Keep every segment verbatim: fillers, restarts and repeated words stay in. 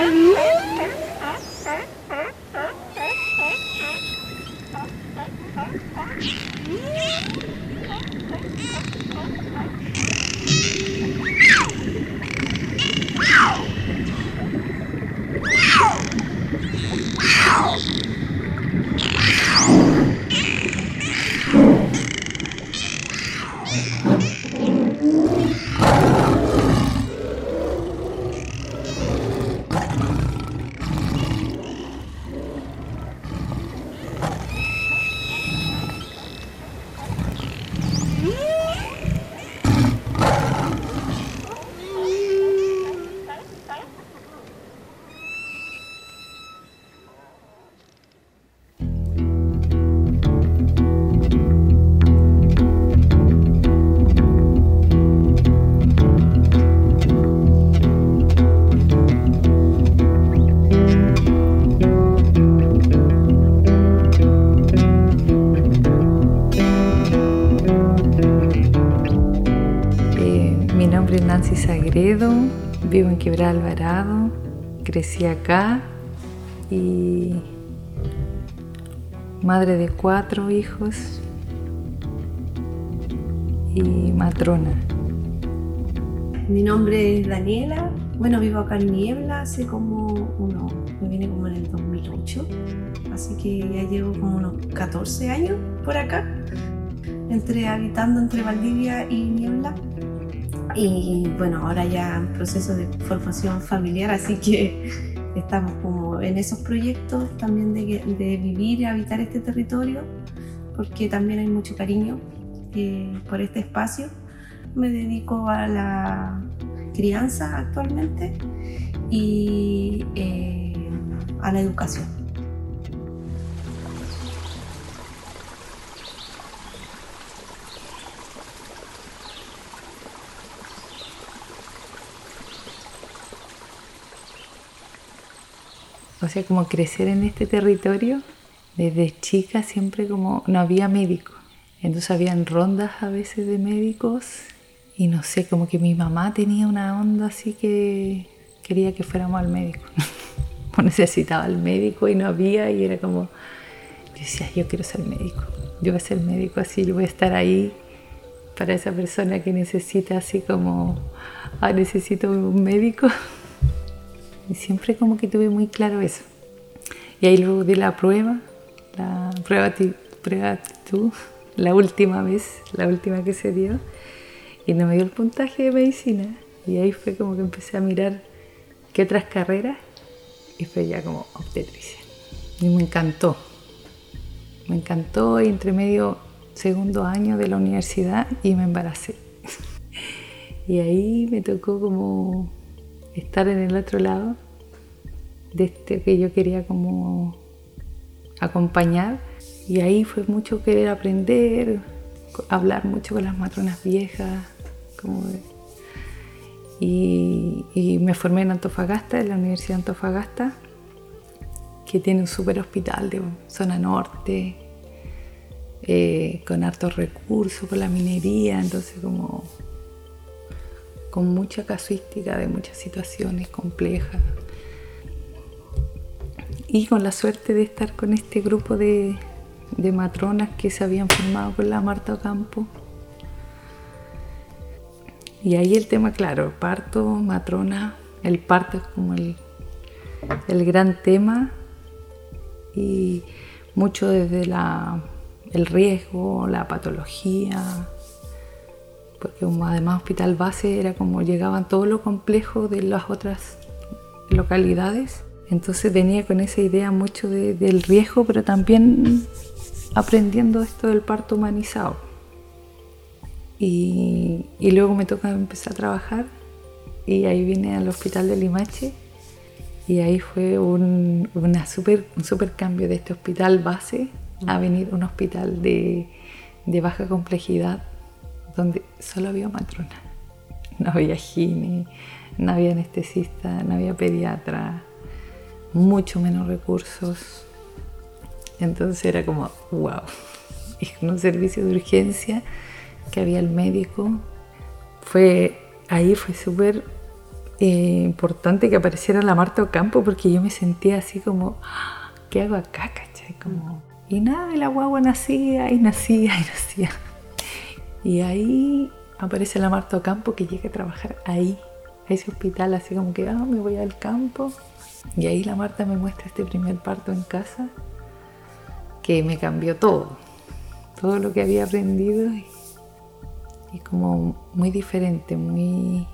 Nancy Sagredo, vivo en Quebrada Alvarado, crecí acá y madre de cuatro hijos y matrona. Mi nombre es Daniela, bueno, vivo acá en Niebla hace como uno, me vine como en el dos mil ocho, así que ya llevo como unos catorce años por acá, entre habitando entre Valdivia y Niebla. Y bueno, ahora ya en proceso de formación familiar, así que estamos como en esos proyectos también de, de vivir y habitar este territorio, porque también hay mucho cariño eh, por este espacio. Me dedico a la crianza actualmente y eh, a la educación. O sea, como crecer en este territorio, desde chica siempre como no había médico. Entonces habían rondas a veces de médicos y no sé, como que mi mamá tenía una onda así que quería que fuéramos al médico. O necesitaba al médico y no había y era como, yo decía, yo quiero ser médico. Yo voy a ser médico así, yo voy a estar ahí para esa persona que necesita así como, ah, necesito un médico. Y siempre como que tuve muy claro eso. Y ahí luego di la prueba, la prueba, prueba actitud, la última vez, la última que se dio. Y no me dio el puntaje de medicina. Y ahí fue como que empecé a mirar qué otras carreras. Y fue ya como obstetricia. Y me encantó. Me encantó y entre medio segundo año de la universidad y me embaracé. Y ahí me tocó como estar en el otro lado de este que yo quería como acompañar, y ahí fue mucho querer aprender, hablar mucho con las matronas viejas como de, y, y me formé en Antofagasta, en la Universidad de Antofagasta, que tiene un super hospital de zona norte, eh, con hartos recursos por la minería, entonces como con mucha casuística de muchas situaciones complejas. Y con la suerte de estar con este grupo de, de matronas que se habían formado con la Marta Ocampo. Y ahí el tema, claro, parto, matrona, el parto es como el, el gran tema, y mucho desde la, el riesgo, la patología, porque como además hospital base era como llegaban todo lo complejo de las otras localidades, entonces venía con esa idea mucho de, del riesgo, pero también aprendiendo esto del parto humanizado. Y, y luego me toca empezar a trabajar y ahí vine al hospital de Limache y ahí fue un, una super, un super cambio de este hospital base a venir a un hospital de, de baja complejidad, donde solo había matrona, no había gine, no había anestesista, no había pediatra, mucho menos recursos. Entonces era como, wow, en un servicio de urgencia que había el médico, fue, ahí fue súper eh, importante que apareciera la Marta Ocampo, porque yo me sentía así como, ¿qué hago acá, cachai? Como, y nada, y la guagua nacía y nacía y nacía. Y ahí aparece la Marta Ocampo, que llega a trabajar ahí, a ese hospital, así como que, ah, me voy al campo. Y ahí la Marta me muestra este primer parto en casa, que me cambió todo, todo lo que había aprendido, y, y como muy diferente, muy,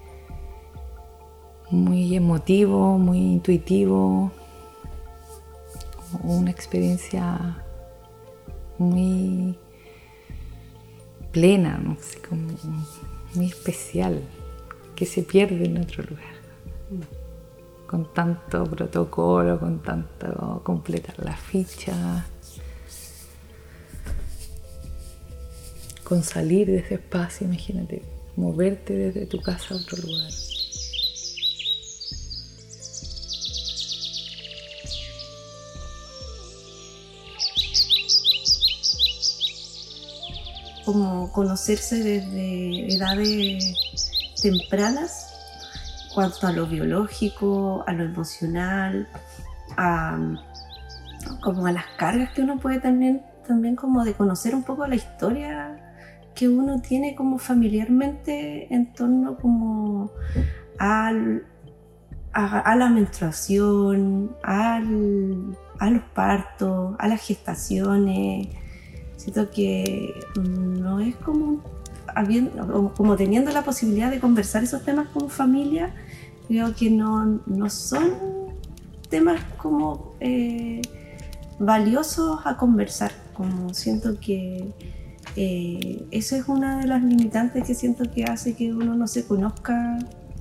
muy emotivo, muy intuitivo, una experiencia muy plena, no sé, como muy especial, que se pierde en otro lugar. Con tanto protocolo, con tanto completar la ficha, con salir de ese espacio, imagínate, moverte desde tu casa a otro lugar. Como conocerse desde edades tempranas, cuanto a lo biológico, a lo emocional, a, como a las cargas que uno puede también, también como de conocer un poco la historia que uno tiene como familiarmente en torno como al, a, a la menstruación, al, a los partos, a las gestaciones. Siento que no es como, habiendo, como teniendo la posibilidad de conversar esos temas como familia, creo que no, no son temas como eh, valiosos a conversar. Como siento que eh, eso es una de las limitantes que siento que hace que uno no se conozca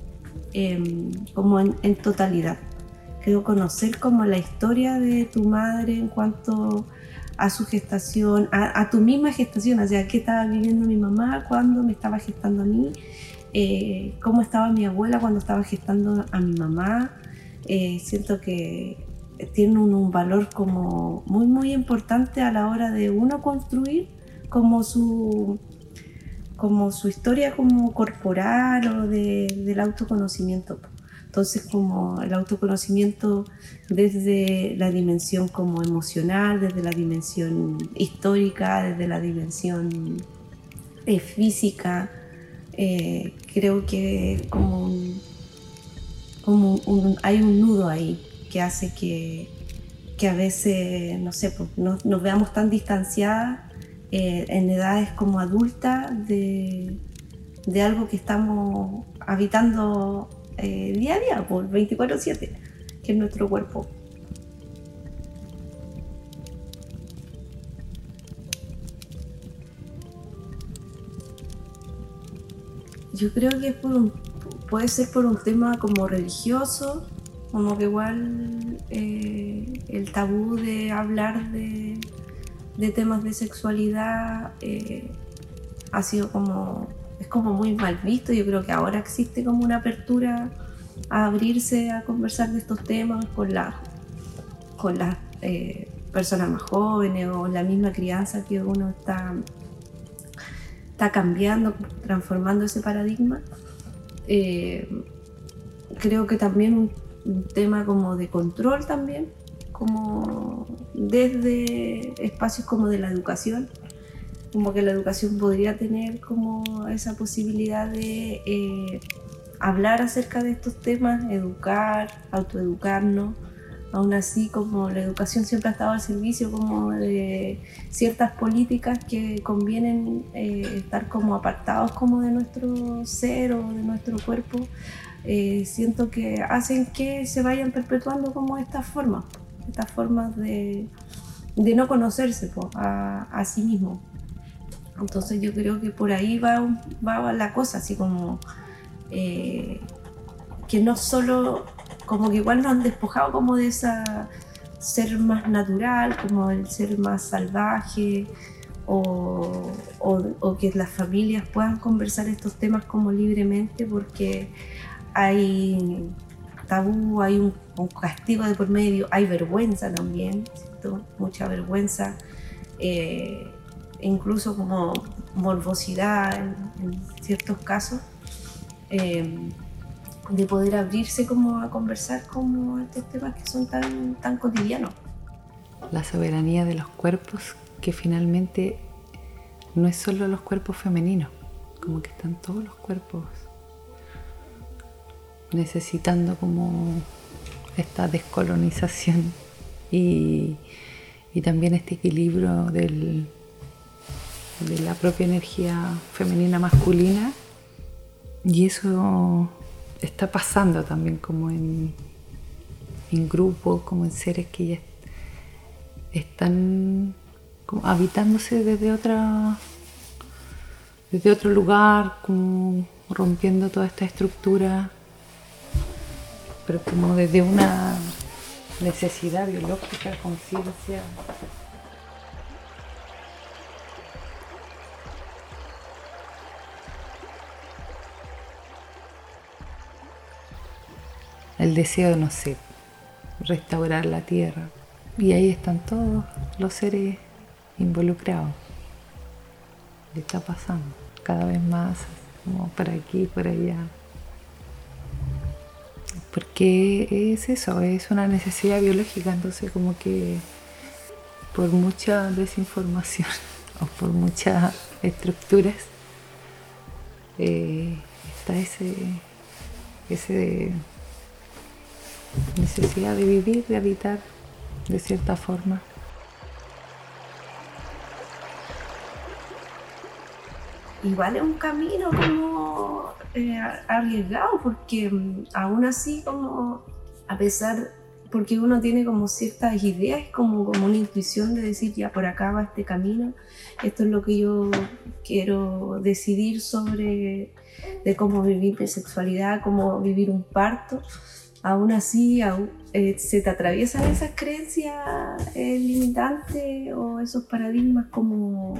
eh, como en, en totalidad. Creo conocer como la historia de tu madre en cuanto a su gestación, a, a tu misma gestación, o sea, qué estaba viviendo mi mamá cuando me estaba gestando a mí, eh, cómo estaba mi abuela cuando estaba gestando a mi mamá. Eh, siento que tiene un, un valor como muy, muy importante a la hora de uno construir como su, como su historia como corporal o de, del autoconocimiento. Entonces, como el autoconocimiento desde la dimensión como emocional, desde la dimensión histórica, desde la dimensión eh, física, eh, creo que como, un, como un, un, hay un nudo ahí que hace que, que a veces, no sé, pues, no, nos veamos tan distanciadas eh, en edades como adultas de, de algo que estamos habitando Eh, día a día, por veinticuatro siete, que es nuestro cuerpo. Yo creo que es por un, puede ser por un tema como religioso, como que igual eh, el tabú de hablar de, de temas de sexualidad eh, ha sido como, es como muy mal visto. Yo creo que ahora existe como una apertura a abrirse a conversar de estos temas con, la, con las eh, personas más jóvenes o la misma crianza que uno está, está cambiando, transformando ese paradigma. Eh, creo que también un, un tema como de control también, como desde espacios como de la educación, como que la educación podría tener como esa posibilidad de eh, hablar acerca de estos temas, educar, autoeducarnos. Aún así, como la educación siempre ha estado al servicio como de ciertas políticas que convienen eh, estar como apartados como de nuestro ser o de nuestro cuerpo, eh, siento que hacen que se vayan perpetuando como estas formas, estas formas de, de no conocerse pues, a, a sí mismo. Entonces yo creo que por ahí va, va la cosa, así como eh, que no solo, como que igual nos han despojado como de esa ser más natural, como el ser más salvaje, o, o, o que las familias puedan conversar estos temas como libremente, porque hay tabú, hay un, un castigo de por medio, hay vergüenza también, ¿cierto? Mucha vergüenza. Eh, incluso como morbosidad en, en ciertos casos, eh, de poder abrirse como a conversar como estos temas que son tan, tan cotidianos. La soberanía de los cuerpos, que finalmente no es solo los cuerpos femeninos, como que están todos los cuerpos necesitando como esta descolonización y, y también este equilibrio del, de la propia energía femenina masculina, y eso está pasando también como en, en grupos, como en seres que ya están como habitándose desde otra desde otro lugar, como rompiendo toda esta estructura, pero como desde una necesidad biológica, conciencia. El deseo, no sé, restaurar la tierra. Y ahí están todos los seres involucrados. ¿Qué está pasando? Cada vez más, como por aquí, por allá. Porque es eso, es una necesidad biológica, entonces como que por mucha desinformación o por muchas estructuras eh, está ese, ese necesidad de vivir, de habitar de cierta forma. Igual es un camino como eh, arriesgado, porque um, aún así como a pesar, porque uno tiene como ciertas ideas, como, como una intuición de decir ya por acá va este camino, esto es lo que yo quiero decidir sobre de cómo vivir mi sexualidad, cómo vivir un parto. Aún así aún, eh, se te atraviesan esas creencias eh, limitantes o esos paradigmas como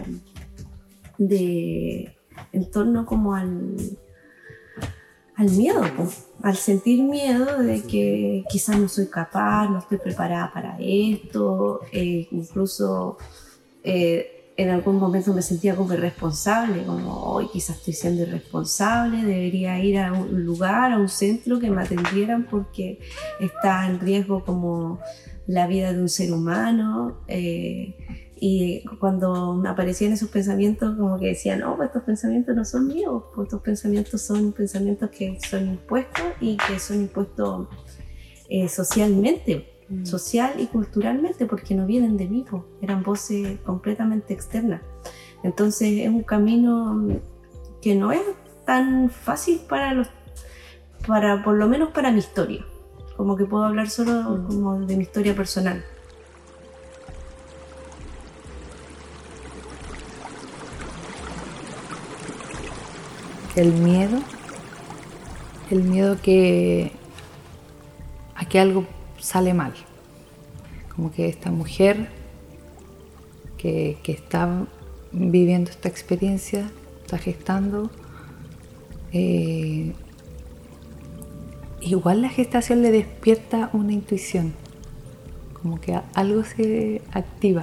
de en torno como al, al miedo, pues, al sentir miedo de que quizás no soy capaz, no estoy preparada para esto, eh, incluso eh, en algún momento me sentía como irresponsable, como hoy quizás estoy siendo irresponsable, debería ir a un lugar, a un centro que me atendieran porque está en riesgo como la vida de un ser humano. eh, Y cuando me aparecían esos pensamientos, como que decían, no, pues estos pensamientos no son míos, pues estos pensamientos son pensamientos que son impuestos y que son impuestos eh, socialmente, mm. social y culturalmente, porque no vienen de mí, pues, eran voces completamente externas. Entonces es un camino que no es tan fácil para los, para, por lo menos para mi historia, como que puedo hablar solo mm. como de mi historia personal. El miedo, el miedo que a que algo sale mal, como que esta mujer que, que está viviendo esta experiencia, está gestando, eh, igual la gestación le despierta una intuición, como que algo se activa,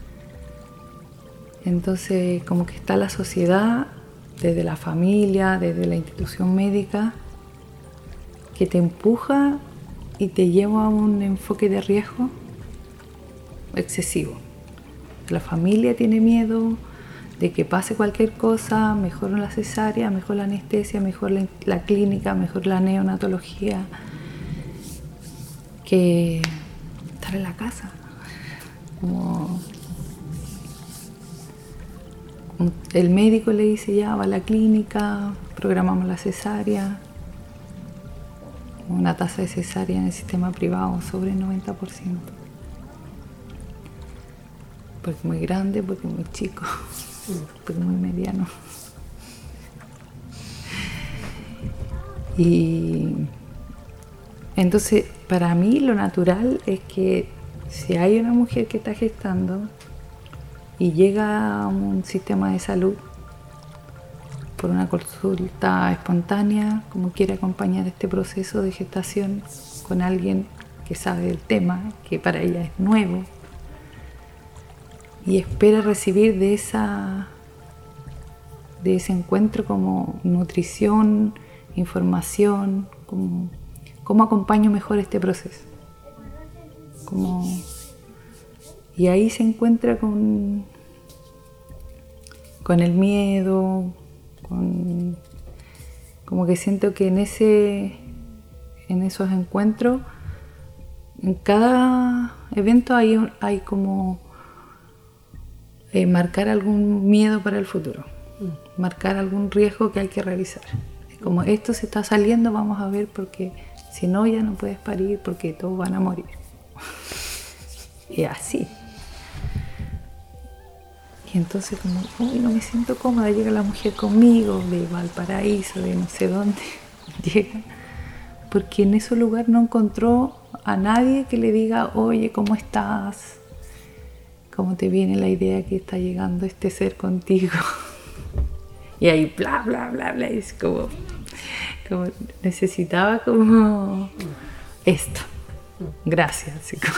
entonces como que está la sociedad, desde la familia, desde la institución médica, que te empuja y te lleva a un enfoque de riesgo excesivo. La familia tiene miedo de que pase cualquier cosa, mejor la cesárea, mejor la anestesia, mejor la, la clínica, mejor la neonatología, que estar en la casa. Como el médico le dice ya va a la clínica, programamos la cesárea, una tasa de cesárea en el sistema privado sobre el noventa por ciento. Porque es muy grande, porque es muy chico, porque es muy mediano. Y entonces para mí lo natural es que si hay una mujer que está gestando y llega a un sistema de salud por una consulta espontánea, como quiere acompañar este proceso de gestación con alguien que sabe del tema, que para ella es nuevo, y espera recibir de esa de ese encuentro como nutrición, información, cómo, cómo acompaño mejor este proceso. Como, y ahí se encuentra con, con el miedo, con, como que siento que en, ese, en esos encuentros, en cada evento hay, hay como eh, marcar algún miedo para el futuro, mm. marcar algún riesgo que hay que revisar. Es como esto se está saliendo, vamos a ver, porque si no ya no puedes parir porque todos van a morir. Y así. Y entonces como, uy, no me siento cómoda, llega la mujer conmigo, de Valparaíso, de no sé dónde, llega, porque en ese lugar no encontró a nadie que le diga, oye, ¿cómo estás? ¿Cómo te viene la idea que está llegando este ser contigo? Y ahí bla, bla, bla, bla, es como, como necesitaba como esto, gracias, así como.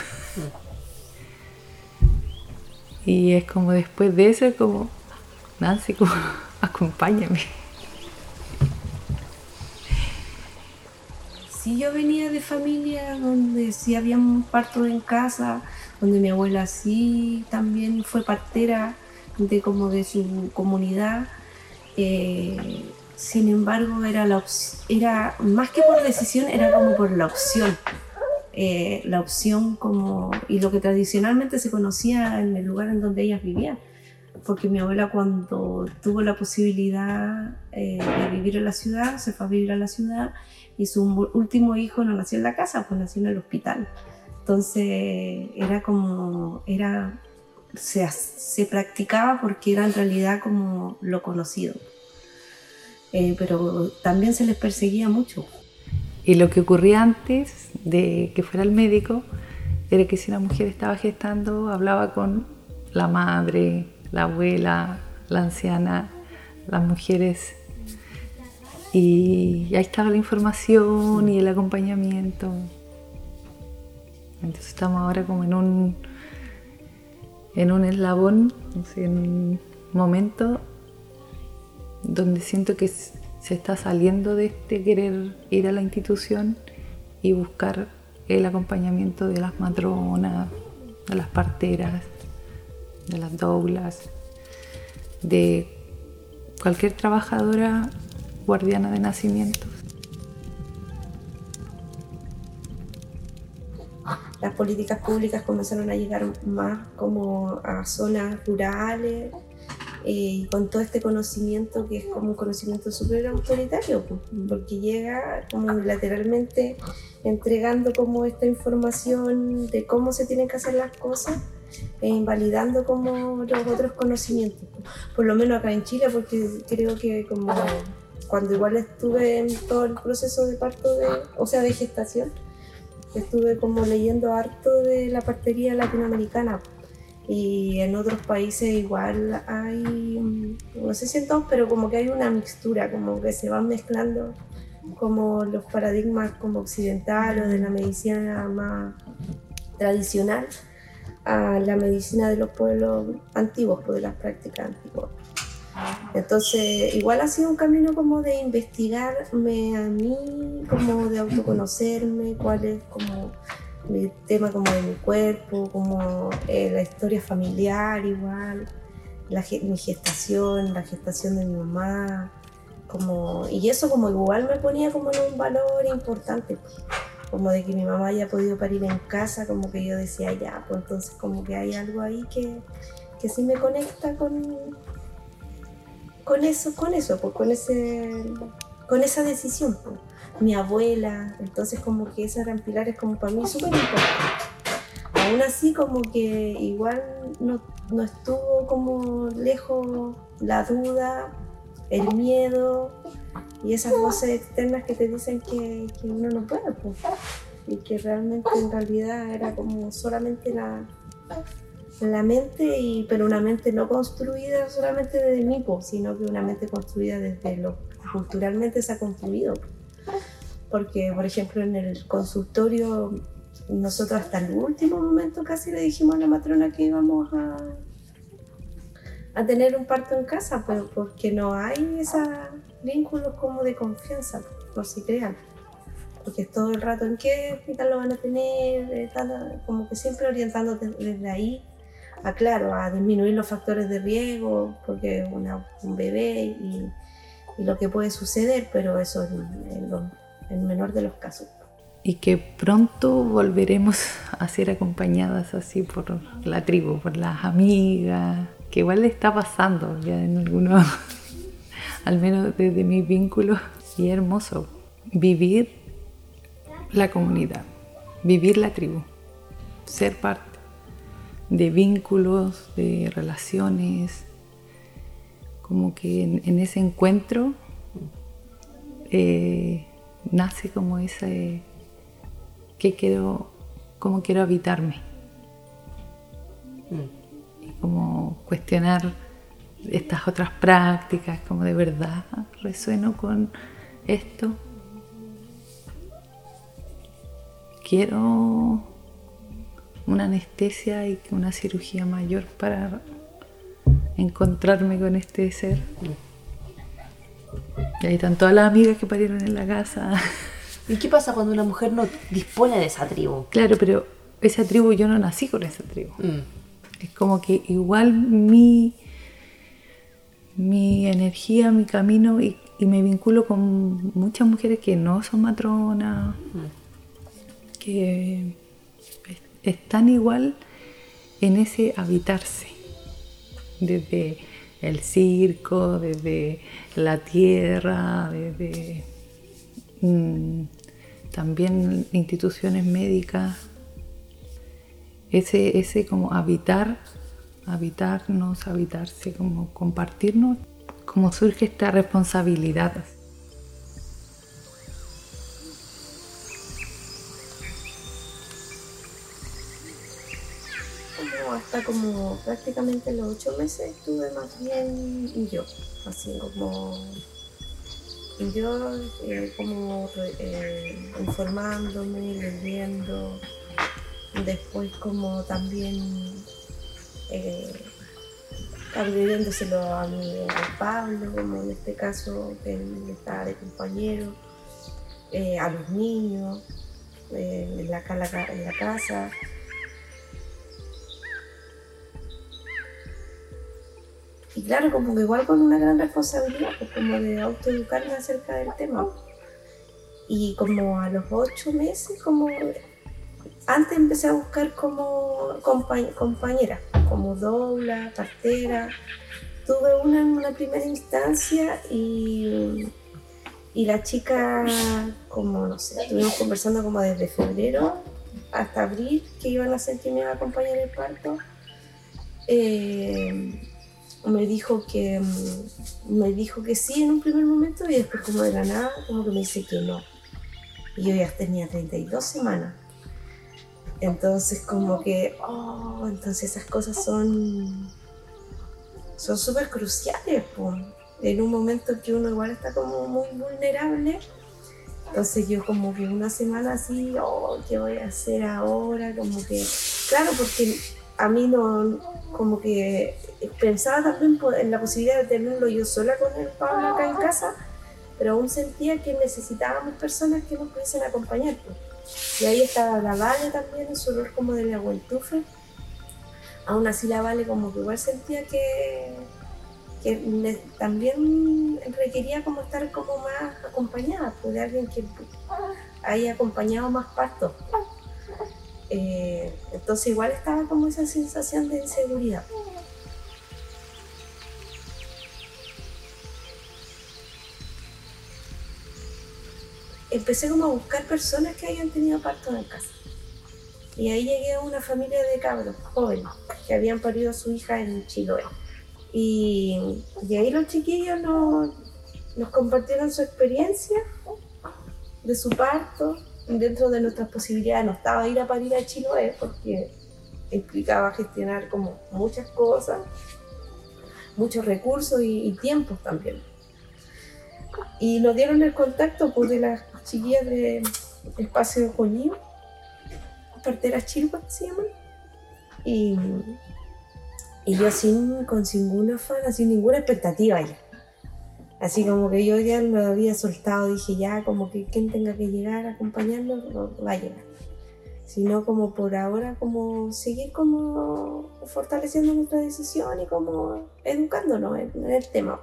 Y es como después de eso, es como, Nancy, como, acompáñame. Sí, yo venía de familia donde sí había un parto en casa, donde mi abuela sí también fue partera de como de su comunidad. Eh, sin embargo, era, la era más que por decisión, era como por la opción. Eh, la opción como y lo que tradicionalmente se conocía en el lugar en donde ellas vivían, porque mi abuela cuando tuvo la posibilidad eh, de vivir en la ciudad, se fue a vivir a la ciudad y su último hijo no nació en la casa, pues nació en el hospital. Entonces era como, era, se, se practicaba porque era en realidad como lo conocido, eh, pero también se les perseguía mucho. Y lo que ocurría antes de que fuera el médico era que si una mujer estaba gestando, hablaba con la madre, la abuela, la anciana, las mujeres. Y ahí estaba la información y el acompañamiento. Entonces estamos ahora como en un, en un eslabón, no sé, en un momento donde siento que es, se está saliendo de este querer ir a la institución y buscar el acompañamiento de las matronas, de las parteras, de las doulas, de cualquier trabajadora guardiana de nacimientos. Las políticas públicas comenzaron a llegar más como a zonas rurales, Eh, con todo este conocimiento que es como un conocimiento súper autoritario, pues, porque llega como unilateralmente entregando como esta información de cómo se tienen que hacer las cosas e invalidando como los otros conocimientos, pues. Por lo menos acá en Chile, porque creo que como cuando igual estuve en todo el proceso de parto, de, o sea de gestación, estuve como leyendo harto de la partería latinoamericana. Y en otros países igual hay, no sé si en todos, pero como que hay una mixtura, como que se van mezclando como los paradigmas como occidentales o de la medicina más tradicional a la medicina de los pueblos antiguos, pues de las prácticas antiguas. Entonces igual ha sido un camino como de investigarme a mí, como de autoconocerme, cuál es como el tema como de mi cuerpo, como eh, la historia familiar igual, la, mi gestación, la gestación de mi mamá, como, y eso como igual me ponía como en un valor importante, como de que mi mamá haya podido parir en casa, como que yo decía ya, pues entonces como que hay algo ahí que, que sí me conecta con, con eso, con eso, pues con ese, con esa decisión, pues. Mi abuela, entonces como que esos eran pilares como para mí súper importantes. Aún así como que igual no, no estuvo como lejos la duda, el miedo y esas voces externas que te dicen que, que uno no puede, pues, y que realmente en realidad era como solamente la, la mente, y, pero una mente no construida solamente desde mí, pues, sino que una mente construida desde lo que culturalmente se ha construido. Porque, por ejemplo, en el consultorio, nosotros hasta el último momento casi le dijimos a la matrona que íbamos a, a tener un parto en casa, pero porque no hay esos vínculos como de confianza, no se crean. porque es todo el rato en qué hospital lo van a tener, eh, tal, como que siempre orientándote desde ahí a, claro, a disminuir los factores de riesgo, porque es una, un bebé y, y lo que puede suceder, pero eso es en, lo, en el menor de los casos. Y que pronto volveremos a ser acompañadas así por la tribu, por las amigas, que igual le está pasando ya en algunos, al menos desde mis vínculos, y es hermoso vivir la comunidad, vivir la tribu, ser parte de vínculos, de relaciones, como que en, en ese encuentro eh, nace como ese que quiero, cómo quiero habitarme. Mm. Y como cuestionar estas otras prácticas, como de verdad resueno con esto. Quiero una anestesia y una cirugía mayor para encontrarme con este ser. Y ahí están todas las amigas que parieron en la casa. ¿Y qué pasa cuando una mujer no dispone de esa tribu? Claro, pero esa tribu, yo no nací con esa tribu. Mm. Es como que igual mi, mi energía, mi camino, y, y me vinculo con muchas mujeres que no son matronas, mm. que están igual en ese habitarse, desde el circo, desde la tierra, desde mmm, también instituciones médicas, ese, ese como habitar, habitarnos, habitarse, como compartirnos, como surge esta responsabilidad. Hasta como prácticamente los ocho meses estuve más bien yo, así como yo, eh, como eh, informándome, leyendo, después como también eh, abriéndoselo a mi a Pablo, como en este caso que él está de compañero, eh, a los niños, eh, en, la, en la casa. Y claro, como que igual con una gran responsabilidad, pues como de autoeducarme acerca del tema. Y como a los ocho meses, como antes empecé a buscar como compa- compañera, como doula, partera. Tuve una en una primera instancia y, y la chica, como no sé, estuvimos conversando como desde febrero hasta abril, que iban a ser quien me iba a acompañar en el parto. Eh, me dijo que me dijo que sí en un primer momento y después como de la nada como que me dice que no, y yo ya tenía treinta y dos semanas, entonces como que oh, entonces esas cosas son son súper cruciales, pues, en un momento que uno igual está como muy vulnerable. Entonces yo como que una semana así, oh, ¿qué voy a hacer ahora? Como que, claro, porque a mí no, como que pensaba también en la posibilidad de tenerlo yo sola con el Pablo acá en casa, pero aún sentía que necesitábamos personas que nos pudiesen acompañar, pues. Y ahí estaba la Vale también, en su rol como de la abueltufe. Aún así la Vale como que igual sentía que, que me, también requería como estar como más acompañada, pues, de alguien que haya acompañado más partos. Eh, entonces igual estaba como esa sensación de inseguridad. Empecé como a buscar personas que hayan tenido partos en casa. Y ahí llegué a una familia de cabros jóvenes que habían parido a su hija en Chiloé. Y, y ahí los chiquillos nos, nos compartieron su experiencia de su parto. Dentro de nuestras posibilidades no estaba ir a parir a Chiloé porque implicaba gestionar como muchas cosas, muchos recursos y, y tiempos también. Y nos dieron el contacto pues, de las chiquillas de Espacio Coñío, parteras chilpas se llaman, y, y yo sin, con ningún afán, sin ninguna expectativa ya. Así como que yo ya lo había soltado, dije ya, como que quien tenga que llegar a acompañarnos va a llegar. Sino como por ahora, como seguir como fortaleciendo nuestra decisión y como educándonos en, en el tema.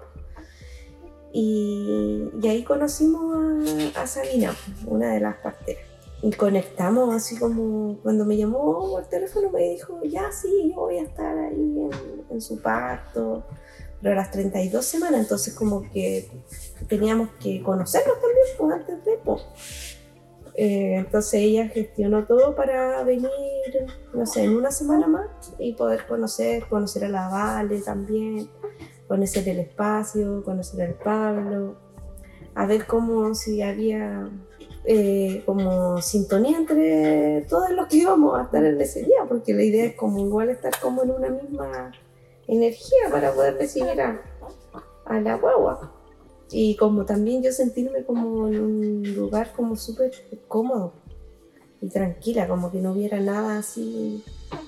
Y, y ahí conocimos a, a Sabina, una de las parteras. Y conectamos así como cuando me llamó por teléfono me dijo, ya sí, yo voy a estar ahí en, en su parto, pero a las treinta y dos semanas, entonces como que teníamos que conocernos también pues, antes de pues. Eh, entonces ella gestionó todo para venir, no sé, en una semana más y poder conocer, conocer a la Vale también, conocer el espacio, conocer al Pablo, a ver cómo si había eh, como sintonía entre todos los que íbamos a estar en ese día, porque la idea es como igual estar como en una misma energía para poder recibir a, a la guagua. Y como también yo sentirme como en un lugar como súper cómodo y tranquila, como que no hubiera nada así,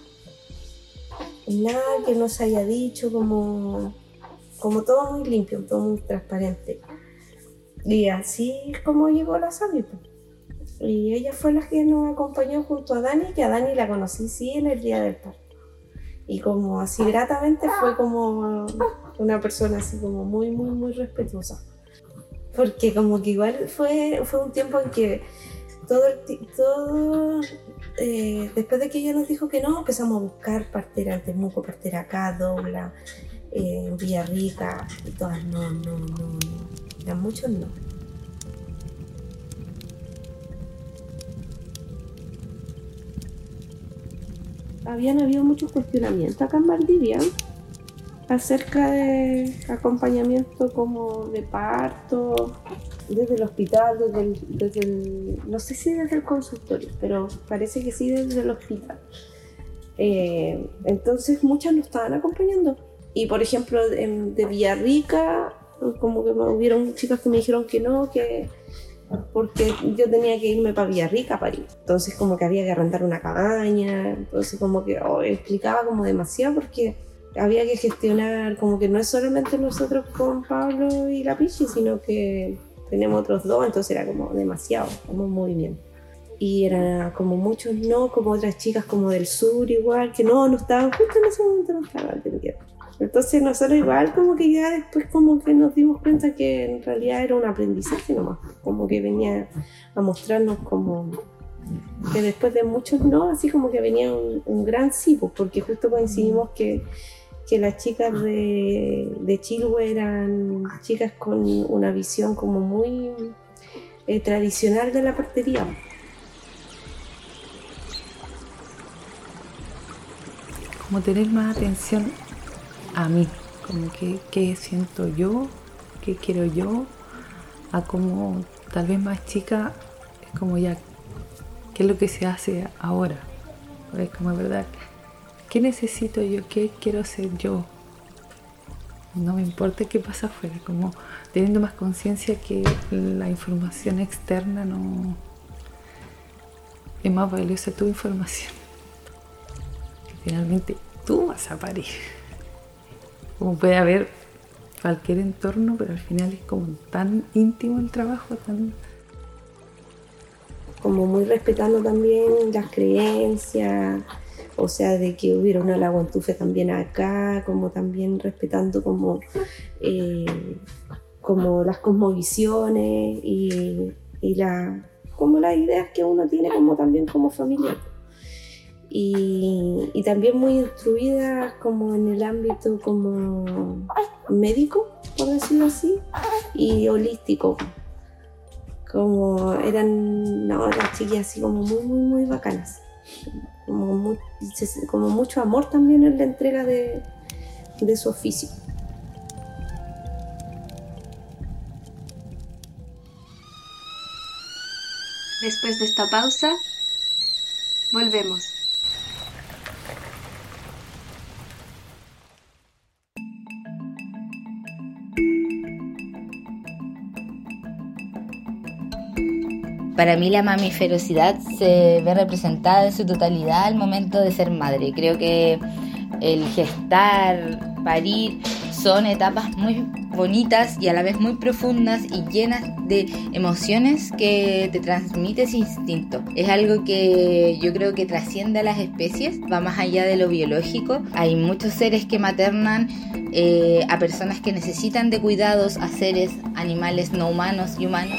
nada que nos haya dicho, como, como todo muy limpio, todo muy transparente. Y así es como llegó la Sami. Y ella fue la que nos acompañó junto a Dani, que a Dani la conocí sí en el día del parto. Y como así gratamente fue como una persona así como muy, muy, muy respetuosa. Porque como que igual fue, fue un tiempo en que todo, el, todo eh, después de que ella nos dijo que no, empezamos a buscar partera en Temuco, partera acá, Dobla, eh, en Villarrica, y todas no, no, no, no, eran muchos no. Habían habido muchos cuestionamientos acá en Valdivia acerca de acompañamiento como de parto, desde el hospital, desde el, desde el, no sé si desde el consultorio, pero parece que sí desde el hospital. Eh, entonces muchas nos estaban acompañando. Y por ejemplo, en, de Villarrica, como que me, hubieron chicas que me dijeron que no, que porque yo tenía que irme para Villarrica a parir. Entonces como que había que arrendar una cabaña, entonces como que oh, explicaba como demasiado porque había que gestionar, como que no es solamente nosotros con Pablo y la Pichi, sino que tenemos otros dos, entonces era como demasiado, como un movimiento. Y eran como muchos no, como otras chicas como del sur igual, que no, no estaban, justo en ese momento no estaban atendiendo. Entonces nosotros igual como que ya después como que nos dimos cuenta que en realidad era un aprendizaje nomás, como que venía a mostrarnos como que después de muchos no, así como que venía un, un gran sí, pues, porque justo coincidimos que que las chicas de, de Chilhue eran chicas con una visión como muy eh, tradicional de la partería. Como tener más atención a mí, como que qué siento yo, qué quiero yo, a como tal vez más chica, es como ya, qué es lo que se hace ahora, es como es verdad. ¿Qué necesito yo? ¿Qué quiero ser yo? No me importa qué pasa afuera, como teniendo más conciencia que la información externa no es más valiosa tu información. Que finalmente tú vas a parir. Como puede haber cualquier entorno, pero al final es como tan íntimo el trabajo, tan... Como muy respetando también las creencias, o sea, de que hubiera una laguantufe también acá, como también respetando como, eh, como las cosmovisiones y, y la, como las ideas que uno tiene como también como familiar. Y, y también muy instruidas como en el ámbito como médico, por decirlo así, y holístico. Como eran, no, las chiquillas así como muy, muy, muy bacanas. Como, muy, como mucho amor también en la entrega de, de su oficio. Después de esta pausa, volvemos. Para mí la mamiferosidad se ve representada en su totalidad al momento de ser madre. Creo que el gestar, parir, Son etapas muy bonitas y a la vez muy profundas y llenas de emociones que te transmite ese instinto. Es algo que yo creo que trasciende a las especies, va más allá de lo biológico. Hay muchos seres que maternan eh, a personas que necesitan de cuidados, a seres, animales no humanos y humanos.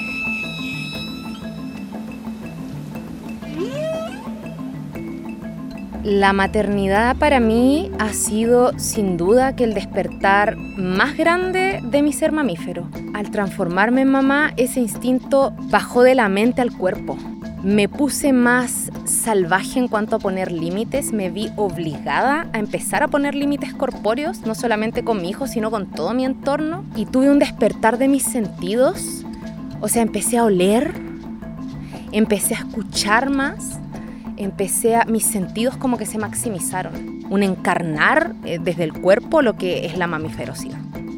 La maternidad para mí ha sido sin duda que el despertar más grande de mi ser mamífero. Al transformarme en mamá, ese instinto bajó de la mente al cuerpo. Me puse más salvaje en cuanto a poner límites, me vi obligada a empezar a poner límites corpóreos, no solamente con mi hijo, sino con todo mi entorno. Y tuve un despertar de mis sentidos, o sea, empecé a oler, empecé a escuchar más. Empecé a, mis sentidos como que se maximizaron. Un encarnar eh, desde el cuerpo lo que es la mamiferosidad.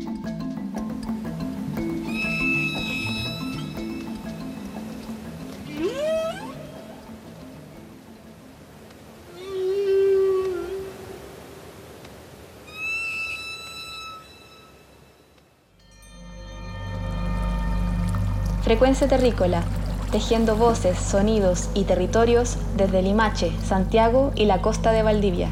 Frecuencia terrícola. Tejiendo voces, sonidos y territorios desde Limache, Santiago y la costa de Valdivia.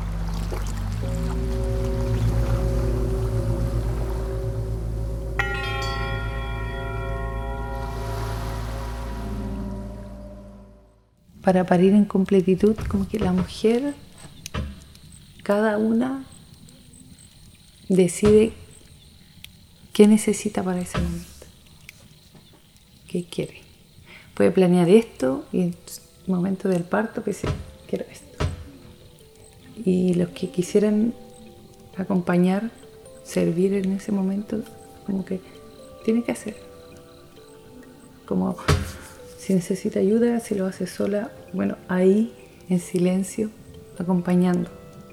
Para parir en completitud, como que la mujer, cada una decide qué necesita para ese momento, qué quiere. Puede planear esto y en el momento del parto pues sí, quiero esto. Y los que quisieran acompañar, servir en ese momento, como que tiene que hacer. Como si necesita ayuda, si lo hace sola, bueno, ahí en silencio, acompañando.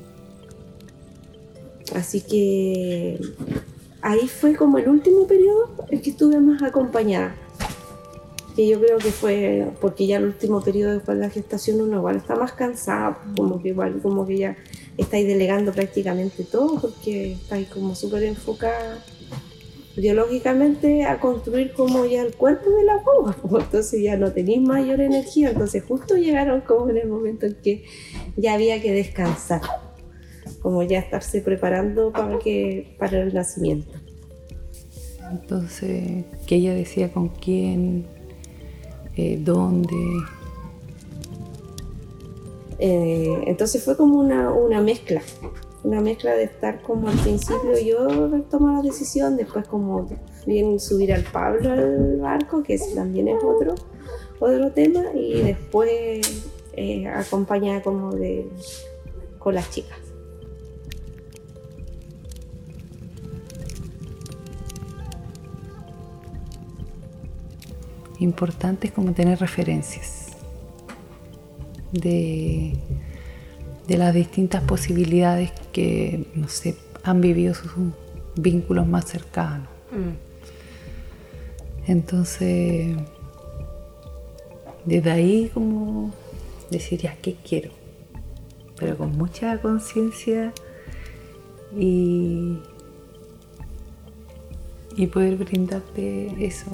Así que ahí fue como el último periodo en que estuve más acompañada. Que yo creo que fue porque ya el último periodo después de la gestación uno igual está más cansado, como que igual como que ya estáis delegando prácticamente todo porque estáis como súper enfocada biológicamente a construir como ya el cuerpo de la guagua, entonces ya no tenéis mayor energía, entonces justo llegaron como en el momento en que ya había que descansar, como ya estarse preparando para, que, para el nacimiento. Entonces, que ella decía con quién, Eh, dónde. Eh, entonces fue como una, una mezcla, una mezcla de estar como al principio yo tomé la decisión, después como bien subir al Pablo al barco, que también es otro, otro tema, y después eh, acompañada como de, con las chicas. Importante es como tener referencias de, de las distintas posibilidades que, no sé, han vivido sus vínculos más cercanos. Mm. Entonces, desde ahí como decir, ya, ¿qué quiero? Pero con mucha conciencia y, y poder brindarte eso.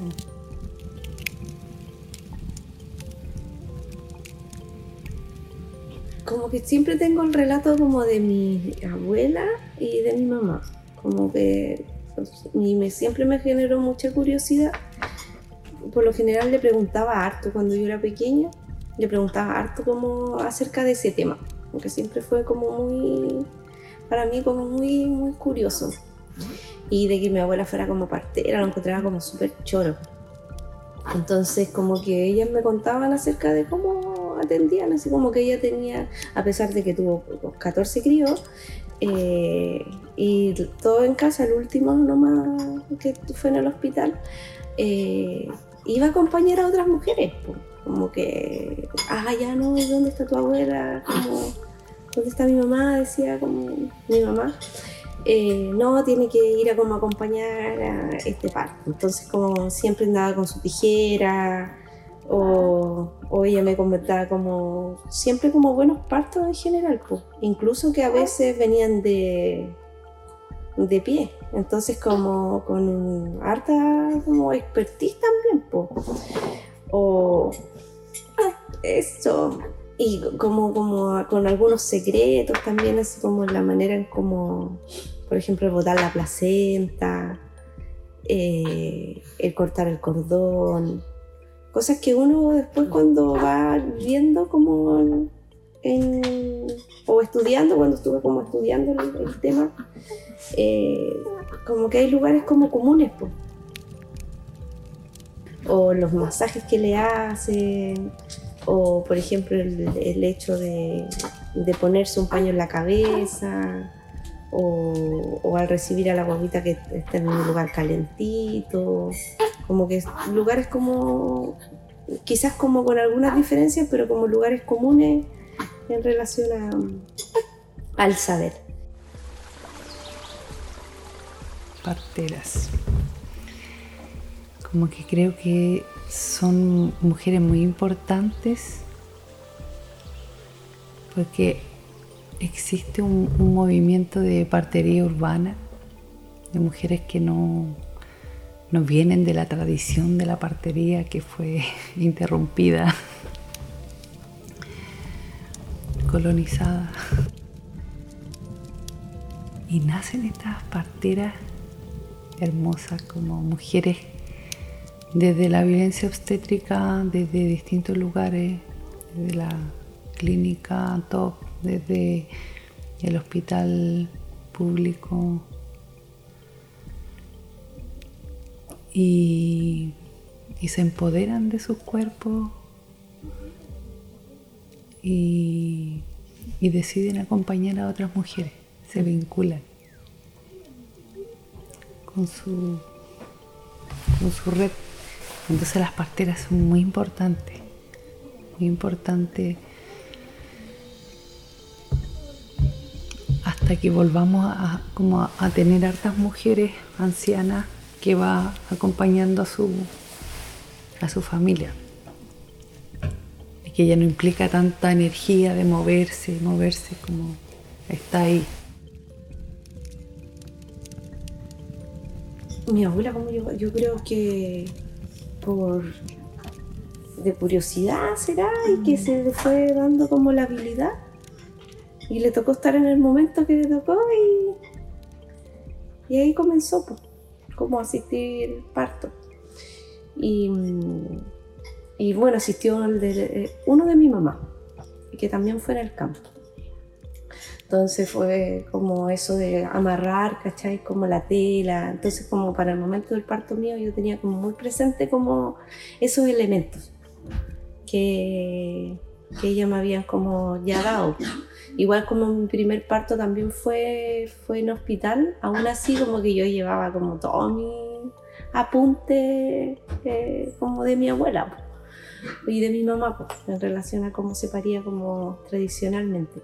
Como que siempre tengo el relato como de mi abuela y de mi mamá, como que y me, siempre me generó mucha curiosidad. Por lo general le preguntaba harto cuando yo era pequeña, le preguntaba harto como acerca de ese tema, porque siempre fue como muy, para mí como muy, muy curioso. Y de que mi abuela fuera como partera, lo encontraba como súper choro. Entonces como que ellas me contaban acerca de cómo atendían, así como que ella tenía, a pesar de que tuvo catorce críos, eh, y todo en casa, el último nomás que fue en el hospital, eh, iba a acompañar a otras mujeres, pues, como que, ah, ya no, ¿dónde está tu abuela? Como, ¿dónde está mi mamá? Decía como mi mamá. Eh, no, tiene que ir a como acompañar a este parto. Entonces como siempre andaba con su tijera o, o ella me comentaba como siempre como buenos partos en general, pues. Incluso que a veces venían de, de pie, entonces como con un, harta como expertise también, po. O ah, eso, y como, como con algunos secretos también, así como la manera en como, por ejemplo, el botar la placenta, eh, el cortar el cordón, cosas que uno después cuando va viendo como en, en, o estudiando, cuando estuve como estudiando el, el tema, eh, como que hay lugares como comunes, pues. O los masajes que le hacen, o por ejemplo el, el hecho de, de ponerse un paño en la cabeza, o, o al recibir a la guaguita que está en un lugar calentito, como que lugares como, quizás como con algunas diferencias, pero como lugares comunes en relación a, al saber. Parteras. Como que creo que son mujeres muy importantes porque existe un, un movimiento de partería urbana, de mujeres que no, no vienen de la tradición de la partería que fue interrumpida, colonizada. Y nacen estas parteras hermosas como mujeres desde la violencia obstétrica, desde distintos lugares, desde la clínica top, desde el hospital público, y, y se empoderan de sus cuerpos y, y deciden acompañar a otras mujeres, se vinculan con su, con su red. Entonces las parteras son muy importantes, muy importantes hasta que volvamos a, como a, a tener hartas mujeres ancianas que va acompañando a su, a su familia. Y que ya no implica tanta energía de moverse, moverse como está ahí. Mi abuela, como yo, yo creo que por de curiosidad será, y que se le fue dando como la habilidad y le tocó estar en el momento que le tocó, y, y ahí comenzó pues, como a asistir el parto. Y, y bueno, asistió el de, uno de mi mamá, que también fue en el campo. Entonces fue como eso de amarrar, ¿cachai? Como la tela. Entonces como para el momento del parto mío yo tenía como muy presente como esos elementos que, que ella me habían como ya dado. Igual como mi primer parto también fue, fue en hospital, aún así como que yo llevaba como todo mi apunte eh, como de mi abuela y de mi mamá pues, en relación a cómo se paría como tradicionalmente.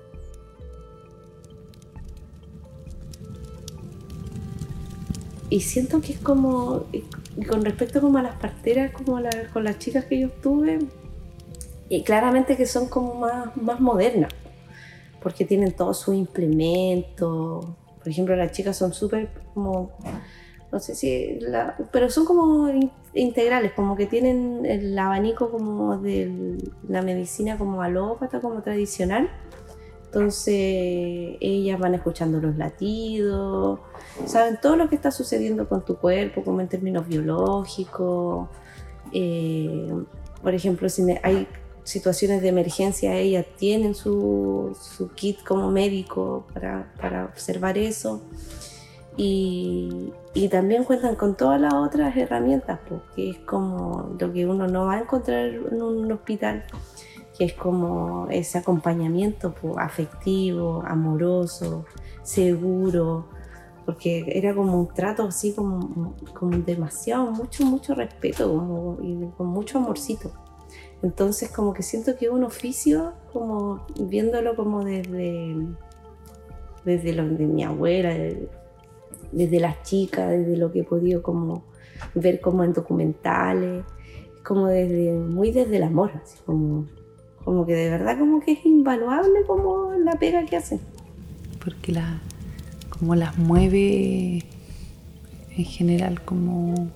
Y siento que es como, y con respecto como a las parteras, como la, con las chicas que yo tuve, y claramente que son como más, más modernas, porque tienen todos sus implementos. Por ejemplo, las chicas son súper como, no sé si, la, pero son como in, integrales, como que tienen el abanico como de la medicina como alópata, como tradicional. Entonces ellas van escuchando los latidos, saben todo lo que está sucediendo con tu cuerpo, como en términos biológicos. Eh, por ejemplo, si hay situaciones de emergencia, ellas tienen su, su kit como médico para, para observar eso. Y, y también cuentan con todas las otras herramientas, porque es como lo que uno no va a encontrar en un hospital, que es como ese acompañamiento pues, afectivo, amoroso, seguro, porque era como un trato así como, como demasiado, mucho, mucho respeto como, y con mucho amorcito. Entonces como que siento que es un oficio, como viéndolo como desde, desde lo de mi abuela, desde, desde las chicas, desde lo que he podido como ver como en documentales, como desde, muy desde el amor, así como... como que de verdad como que es invaluable como la pega que hacen. Porque la, como las mueve en general como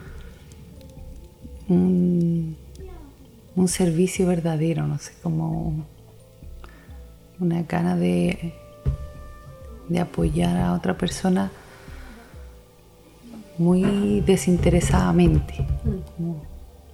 un, un servicio verdadero, no sé, como una gana de, de apoyar a otra persona muy desinteresadamente, como,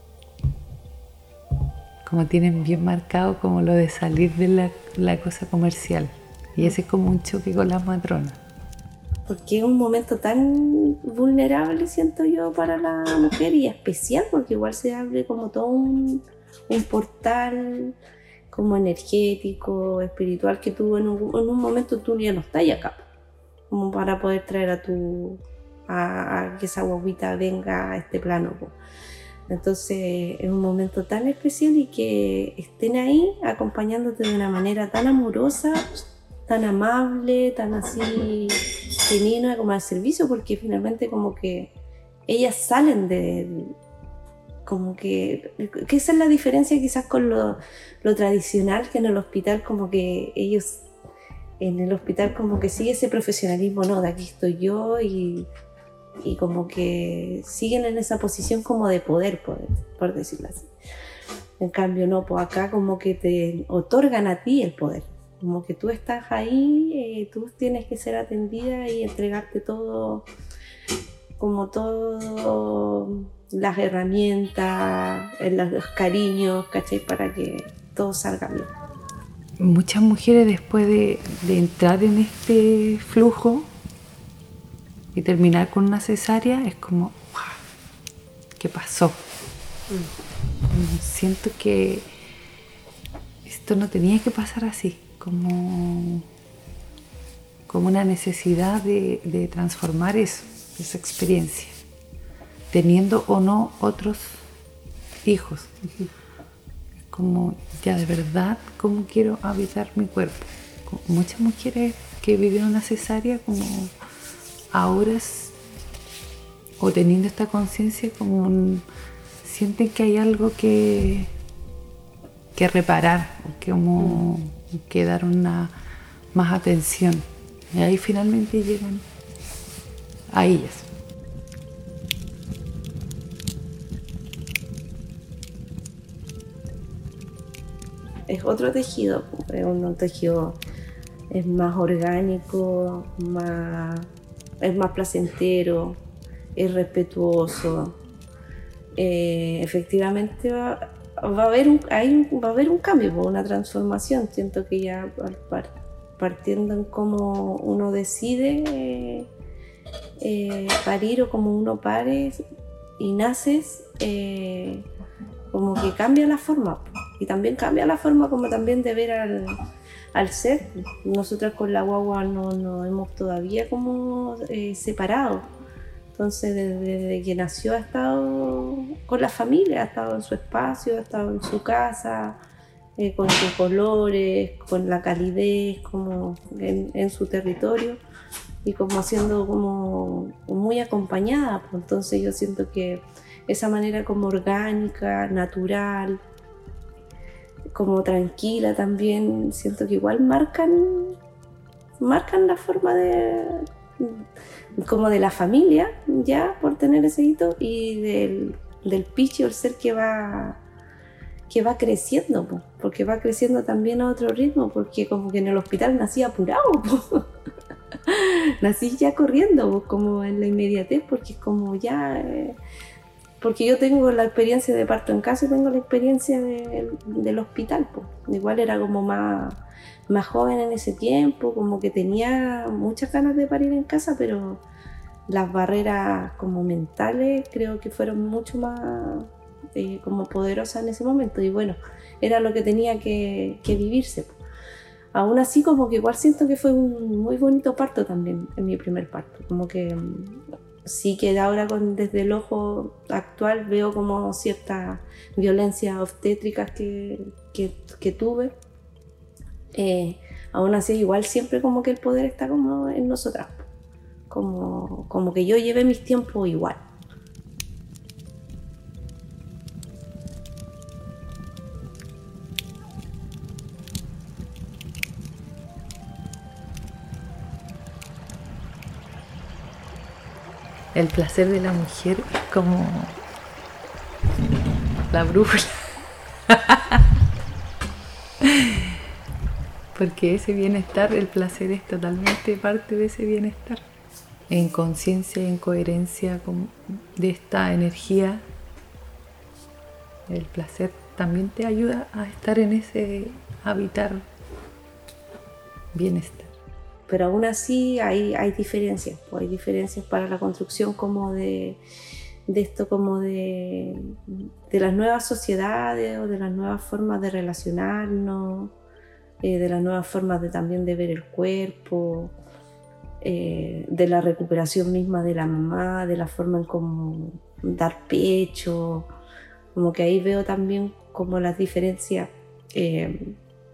como tienen bien marcado como lo de salir de la, la cosa comercial, y ese es como un choque con las matronas. Porque es un momento tan vulnerable, siento yo, para la mujer, y especial, porque igual se abre como todo un, un portal como energético, espiritual, que tú en un, en un momento tú ya no estás acá, como para poder traer a tu a, a que esa guaguita venga a este plano. Entonces es un momento tan especial, y que estén ahí acompañándote de una manera tan amorosa, tan amable, tan así genuina, como al servicio, porque finalmente como que ellas salen de, como que, que esa es la diferencia quizás con lo, lo tradicional, que en el hospital como que ellos, en el hospital como que sigue ese profesionalismo, no, de aquí estoy yo, y, y como que siguen en esa posición como de poder, por, por decirlo así. En cambio no, pues acá como que te otorgan a ti el poder. Como que tú estás ahí, eh, tú tienes que ser atendida y entregarte todo, como todo, las herramientas, los cariños, ¿cachai? Para que todo salga bien. Muchas mujeres, después de, de entrar en este flujo y terminar con una cesárea, es como, ¿qué pasó? Mm. Siento que esto no tenía que pasar así. Como, como una necesidad de, de transformar eso, esa experiencia, teniendo o no otros hijos. Como, ya de verdad, ¿cómo quiero habitar mi cuerpo? Como muchas mujeres que vivieron una cesárea, como ahora, o teniendo esta conciencia, como un, sienten que hay algo que, que reparar, que como... que dar una más atención, y ahí finalmente llegan a ellas. Es otro tejido, es un tejido, es más orgánico, más, es más placentero, es respetuoso. Eh, efectivamente va Va a, haber un, hay un, va a haber un cambio, una transformación. Siento que ya partiendo en cómo uno decide eh, eh, parir, o como uno pare y naces, eh, como que cambia la forma, y también cambia la forma como también de ver al, al ser. Nosotras con la guagua no nos hemos todavía como eh, separado. Entonces, desde, desde que nació ha estado con la familia, ha estado en su espacio, ha estado en su casa, eh, con sus colores, con la calidez, como en, en su territorio, y como siendo como muy acompañada. Entonces yo siento que esa manera como orgánica, natural, como tranquila también, siento que igual marcan, marcan la forma de... como de la familia, ya por tener ese hito, y del, del pichi, o el ser que va que va creciendo, po, porque va creciendo también a otro ritmo, porque como que en el hospital nací apurado, po. Nací ya corriendo, po, como en la inmediatez, porque es como ya eh, porque yo tengo la experiencia de parto en casa y tengo la experiencia de, del hospital, po. Igual era como más más joven en ese tiempo, como que tenía muchas ganas de parir en casa, pero las barreras como mentales creo que fueron mucho más eh, como poderosas en ese momento, y bueno, era lo que tenía que, que vivirse. Aún así, como que igual siento que fue un muy bonito parto también, en mi primer parto, como que sí que ahora con, desde el ojo actual veo como ciertas violencias obstétricas que, que, que tuve. Eh, aún así igual siempre como que el poder está como en nosotras, como, como que yo llevé mis tiempos igual. el placer de la mujer es como la brújula. Porque ese bienestar, el placer es totalmente parte de ese bienestar. En conciencia y en coherencia de esta energía, el placer también te ayuda a estar en ese habitar bienestar. Pero aún así hay, hay diferencias, pues hay diferencias para la construcción como de, de esto, como de, de las nuevas sociedades o de las nuevas formas de relacionarnos, eh, de las nuevas formas de, también de ver el cuerpo, eh, de la recuperación misma de la mamá, de la forma en cómo dar pecho, como que ahí veo también como las diferencias eh,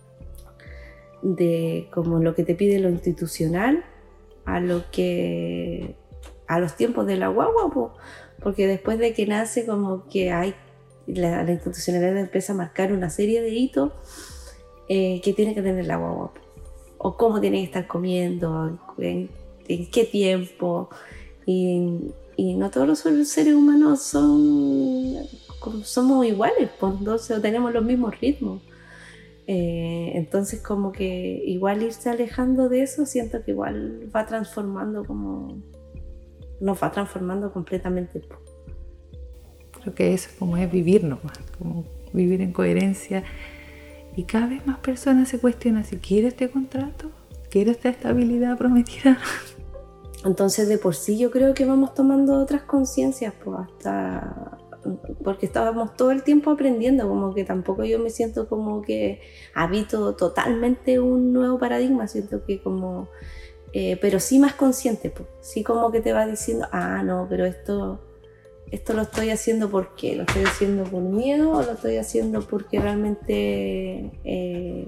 de como lo que te pide lo institucional a lo que a los tiempos de la guagua, po, porque después de que nace como que hay la, la institucionalidad empieza a marcar una serie de hitos eh, que tiene que tener la guagua, po, o cómo tiene que estar comiendo, en, en qué tiempo, y, y no todos los seres humanos son somos iguales, pues, entonces tenemos los mismos ritmos. Eh, entonces como que igual irse alejando de eso, siento que igual va transformando como nos va transformando completamente. Creo que eso como es vivir nomás, como vivir en coherencia, y cada vez más personas se cuestionan si quiero este contrato, quiero esta estabilidad prometida. Entonces de por sí yo creo que vamos tomando otras conciencias, pues hasta porque estábamos todo el tiempo aprendiendo, como que tampoco yo me siento como que habito totalmente un nuevo paradigma, siento que como, eh, pero sí más consciente, pues, sí como que te va diciendo, ah, no, pero esto, esto lo estoy haciendo ¿por qué? ¿Lo estoy haciendo por miedo o lo estoy haciendo porque realmente eh,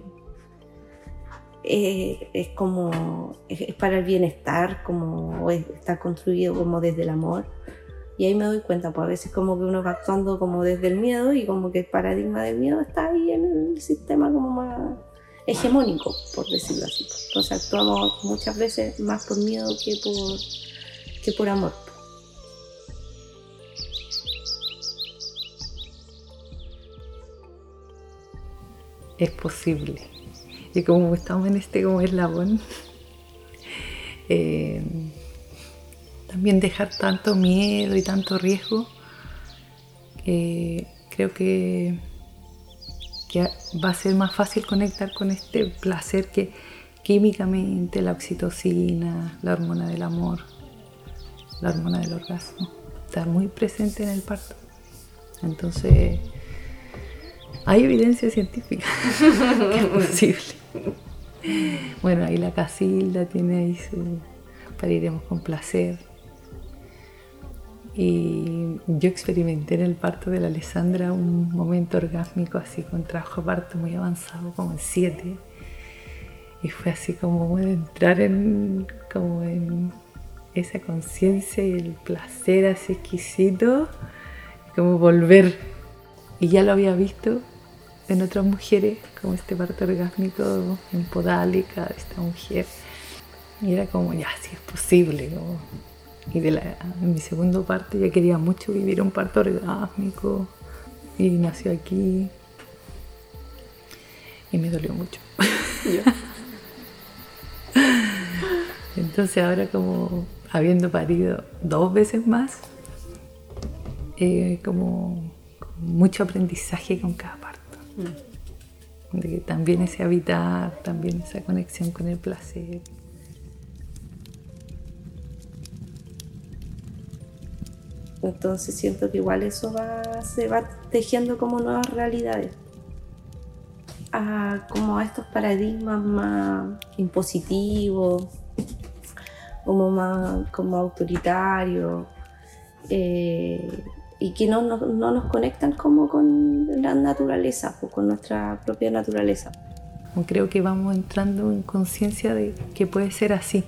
eh, es como, es, es para el bienestar, como es, está construido como desde el amor? Y ahí me doy cuenta, pues a veces como que uno va actuando como desde el miedo y como que el paradigma del miedo está ahí en el sistema como más hegemónico, por decirlo así. Entonces actuamos muchas veces más por miedo que por, que por amor. Es posible. Y como estamos en este como eslabón, eh, también dejar tanto miedo y tanto riesgo, que creo que, que va a ser más fácil conectar con este placer que químicamente la oxitocina, la hormona del amor, la hormona del orgasmo, está muy presente en el parto. Entonces hay evidencia científica que es posible. Bueno, ahí la Casilda tiene ahí su pariremos con placer. Y yo experimenté en el parto de la Alessandra un momento orgásmico así con trabajo de parto muy avanzado, como en siete. Y fue así como de entrar en, como en esa conciencia y el placer así exquisito, como volver. Y ya lo había visto en otras mujeres, como este parto orgásmico en Podálica de esta mujer. Y era como, ya, sí es posible, como. Y de la, en mi segundo parto ya quería mucho vivir un parto orgásmico y nació aquí y me dolió mucho. Entonces ahora como habiendo parido dos veces más, eh, como, como mucho aprendizaje con cada parto. Mm. De que también ese habitar, también esa conexión con el placer. Entonces siento que igual eso va, se va tejiendo como nuevas realidades, a, como a estos paradigmas más impositivos, como más como autoritarios, eh, y que no, no, no nos conectan como con la naturaleza, pues, con nuestra propia naturaleza. Creo que vamos entrando en conciencia de que puede ser así.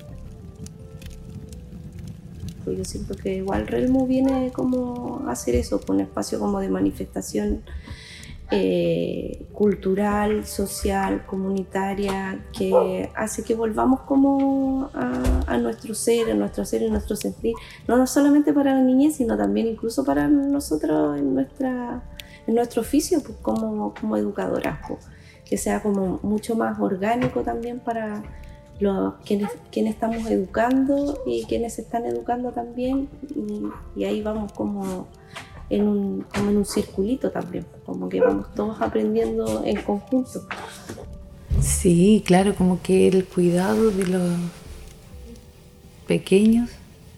Yo siento que igual Relmu viene como a hacer eso, con un espacio como de manifestación eh, cultural, social, comunitaria, que hace que volvamos como a, a nuestro ser, a nuestro ser y nuestro sentir, no solamente para la niñez, sino también incluso para nosotros en, nuestra, en nuestro oficio pues, como, como educadoras, pues, que sea como mucho más orgánico también para los, quienes, quienes estamos educando y quienes se están educando también, y, y ahí vamos como En un, como en un circulito también, como que vamos todos aprendiendo en conjunto. Sí, claro, como que el cuidado de los pequeños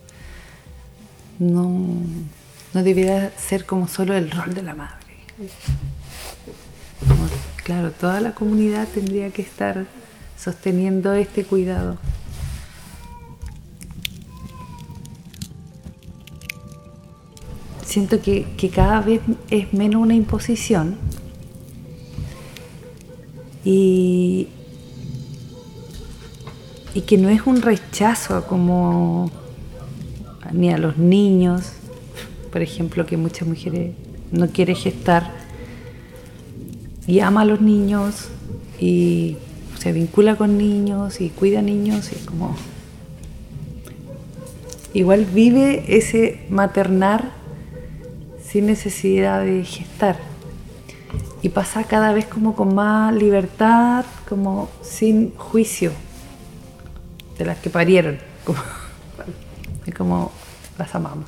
no, no debería ser como solo el rol de la madre. Como, claro, toda la comunidad tendría que estar sosteniendo este cuidado. Siento que, que cada vez es menos una imposición y, y que no es un rechazo como ni a los niños, por ejemplo, que muchas mujeres no quieren gestar y ama a los niños y se vincula con niños y cuida a niños y como igual vive ese maternar sin necesidad de gestar y pasa cada vez como con más libertad, como sin juicio de las que parieron, como, como las amamos.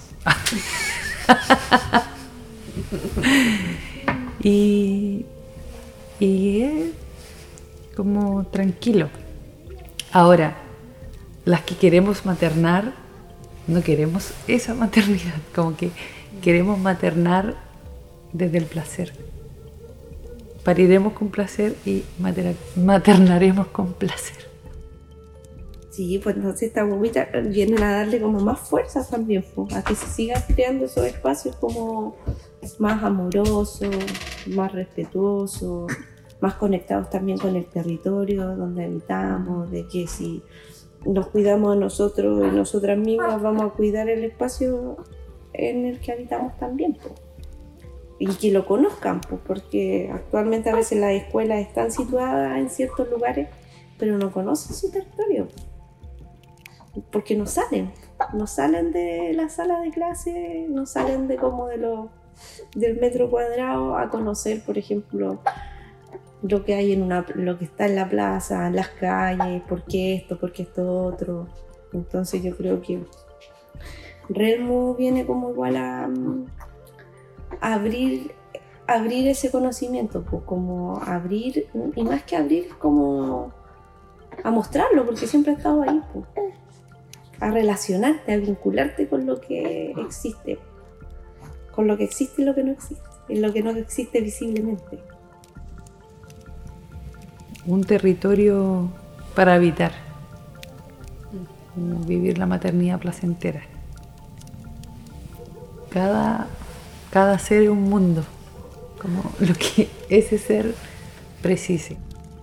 y, y es como tranquilo. Ahora, las que queremos maternar, no queremos esa maternidad, como que queremos maternar desde el placer. Pariremos con placer y mater- maternaremos con placer. Sí, pues entonces esta guaguita vienen a darle como más fuerza también, pues, a que se sigan creando esos espacios como más amorosos, más respetuosos, más conectados también con el territorio donde habitamos, de que si nos cuidamos a nosotros y nosotras mismas vamos a cuidar el espacio en el que habitamos también, pues. Y que lo conozcan, pues, porque actualmente a veces las escuelas están situadas en ciertos lugares, pero no conocen su territorio, porque no salen, no salen de la sala de clase, no salen de como de lo, del metro cuadrado a conocer, por ejemplo, lo que hay en una, lo que está en la plaza, en las calles, por qué esto, por qué esto otro. Entonces yo creo que Relmu viene como igual a, a abrir, abrir ese conocimiento, pues como abrir, y más que abrir, como a mostrarlo, porque siempre ha estado ahí, pues, a relacionarte, a vincularte con lo que existe, con lo que existe y lo que no existe, y lo que no existe visiblemente. Un territorio para habitar, vivir la maternidad placentera. Cada, cada ser es un mundo, como lo que ese ser precise.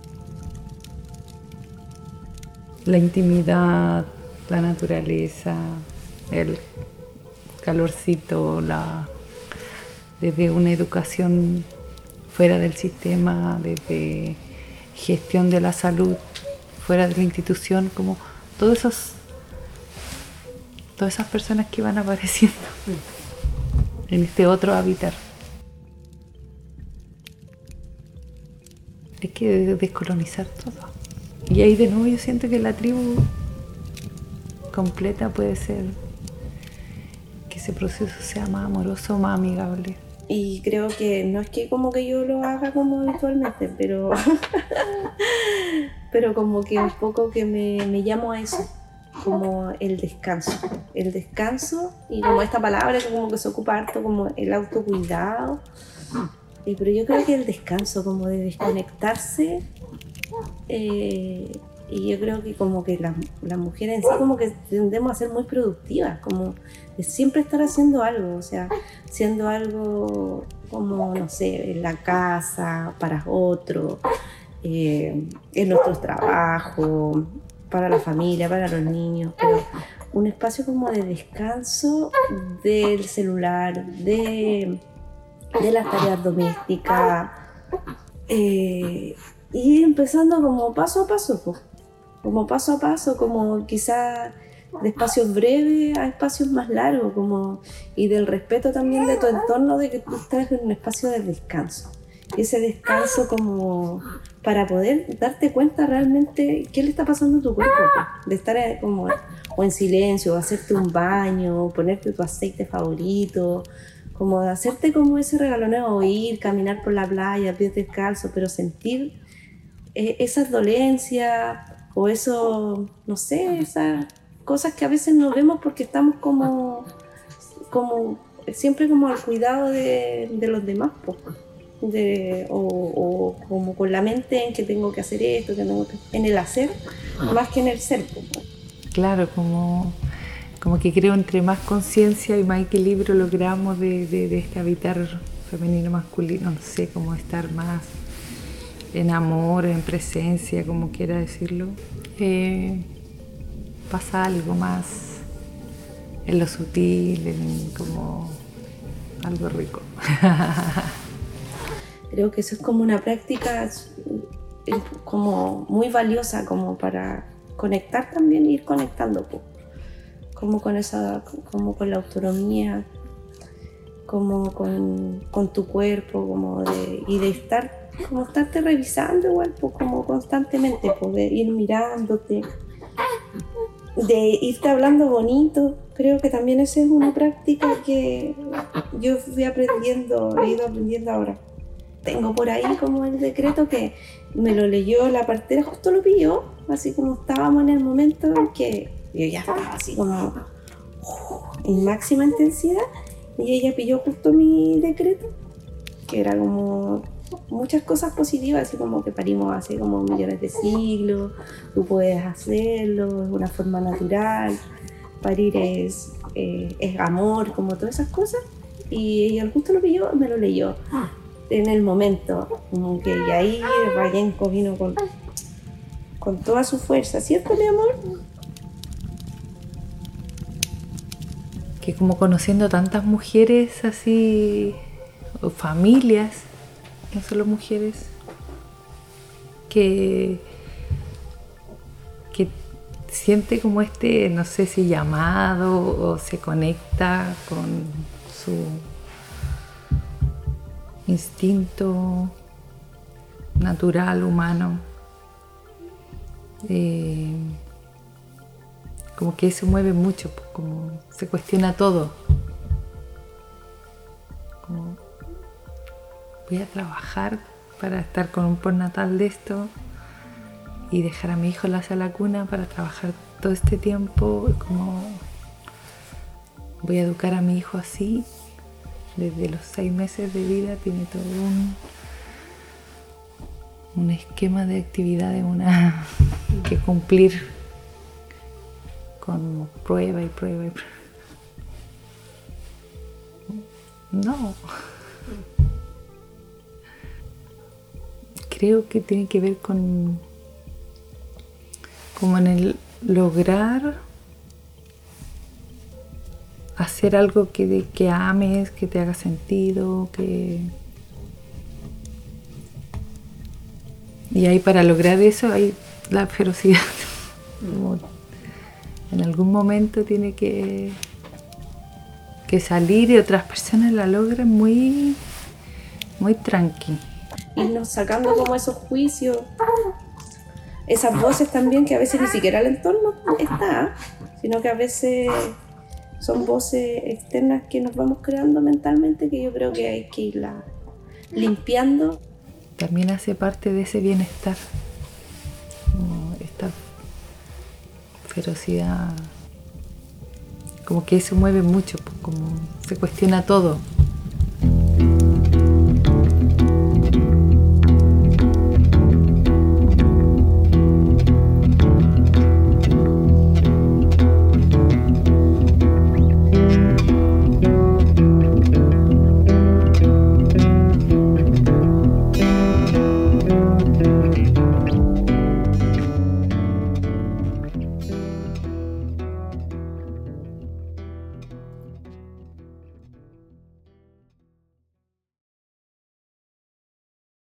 La intimidad, la naturaleza, el calorcito, la, desde una educación fuera del sistema, desde gestión de la salud fuera de la institución, como todos esos, todas esas personas que van apareciendo en este otro hábitat. Hay que descolonizar todo. Y ahí de nuevo yo siento que la tribu completa puede ser que ese proceso sea más amoroso, más amigable. Y creo que no es que como que yo lo haga como habitualmente, pero, pero como que un poco que me, me llamo a eso, como el descanso. El descanso y como esta palabra que como que se ocupa harto como el autocuidado. Y, pero yo creo que el descanso, como de desconectarse, eh, y yo creo que como que las la mujeres en sí como que tendemos a ser muy productivas, como de siempre estar haciendo algo, o sea, haciendo algo como, no sé, en la casa, para otro, eh, en nuestros trabajos, para la familia, para los niños, pero un espacio como de descanso del celular, de, de las tareas domésticas, Eh, y ir empezando como paso a paso, pues. Como paso a paso, como quizás de espacios breves a espacios más largos, como, y del respeto también de tu entorno, de que tú estás en un espacio de descanso. Y ese descanso como para poder darte cuenta realmente qué le está pasando a tu cuerpo, pues, de estar como o en silencio, o hacerte un baño, o ponerte tu aceite favorito, como de hacerte como ese regaloneo, o ir, caminar por la playa, pies descalzos, pero sentir eh, esas dolencias, o eso, no sé, esas cosas que a veces no vemos porque estamos como, como siempre como al cuidado de, de los demás, pues. De, o, o como con la mente en que tengo que hacer esto, que tengo que, en el hacer, más que en el ser. Claro, como, como que creo entre más conciencia y más equilibrio logramos de, de, de este habitar femenino masculino, no sé, como estar más en amor, en presencia, como quiera decirlo, eh, pasa algo más en lo sutil, en como algo rico. Creo que eso es como una práctica como muy valiosa como para conectar también e ir conectando, como con esa, como con la autonomía, como con, con tu cuerpo, como de, y de estar, como estarte revisando igual, pues, como constantemente, pues, de ir mirándote, de irte hablando bonito. Creo que también esa es una práctica que yo fui aprendiendo, he ido aprendiendo ahora. Tengo por ahí como el decreto que me lo leyó la partera, justo lo pilló, así como estábamos en el momento en que yo ya estaba así como uh, en máxima intensidad, y ella pilló justo mi decreto, que era como muchas cosas positivas, así como que parimos hace como millones de siglos, tú puedes hacerlo, es una forma natural, parir es, eh, es amor, como todas esas cosas, y ella justo lo pilló, me lo leyó en el momento, como que y ahí Rayenko vino con, con toda su fuerza, ¿cierto, mi amor? Que como conociendo tantas mujeres así, o familias, no solo mujeres, que, que siente como este, no sé si llamado o se conecta con su instinto natural, humano, eh, como que se mueve mucho, como se cuestiona todo, como voy a trabajar para estar con un postnatal de esto y dejar a mi hijo en la sala cuna para trabajar todo este tiempo, como voy a educar a mi hijo así. Desde los seis meses de vida tiene todo un, un esquema de actividades, una que cumplir con prueba y prueba y prueba. No. Creo que tiene que ver con como en el lograr hacer algo que, que ames, que te haga sentido, que... Y ahí para lograr eso hay la ferocidad. Como en algún momento tiene que, que salir y otras personas la logran muy, muy tranqui. Irnos sacando como esos juicios, esas voces también que a veces ni siquiera el entorno está, sino que a veces son voces externas que nos vamos creando mentalmente, que yo creo que hay que irla limpiando. También hace parte de ese bienestar, como esta ferocidad, como que se mueve mucho, como se cuestiona todo.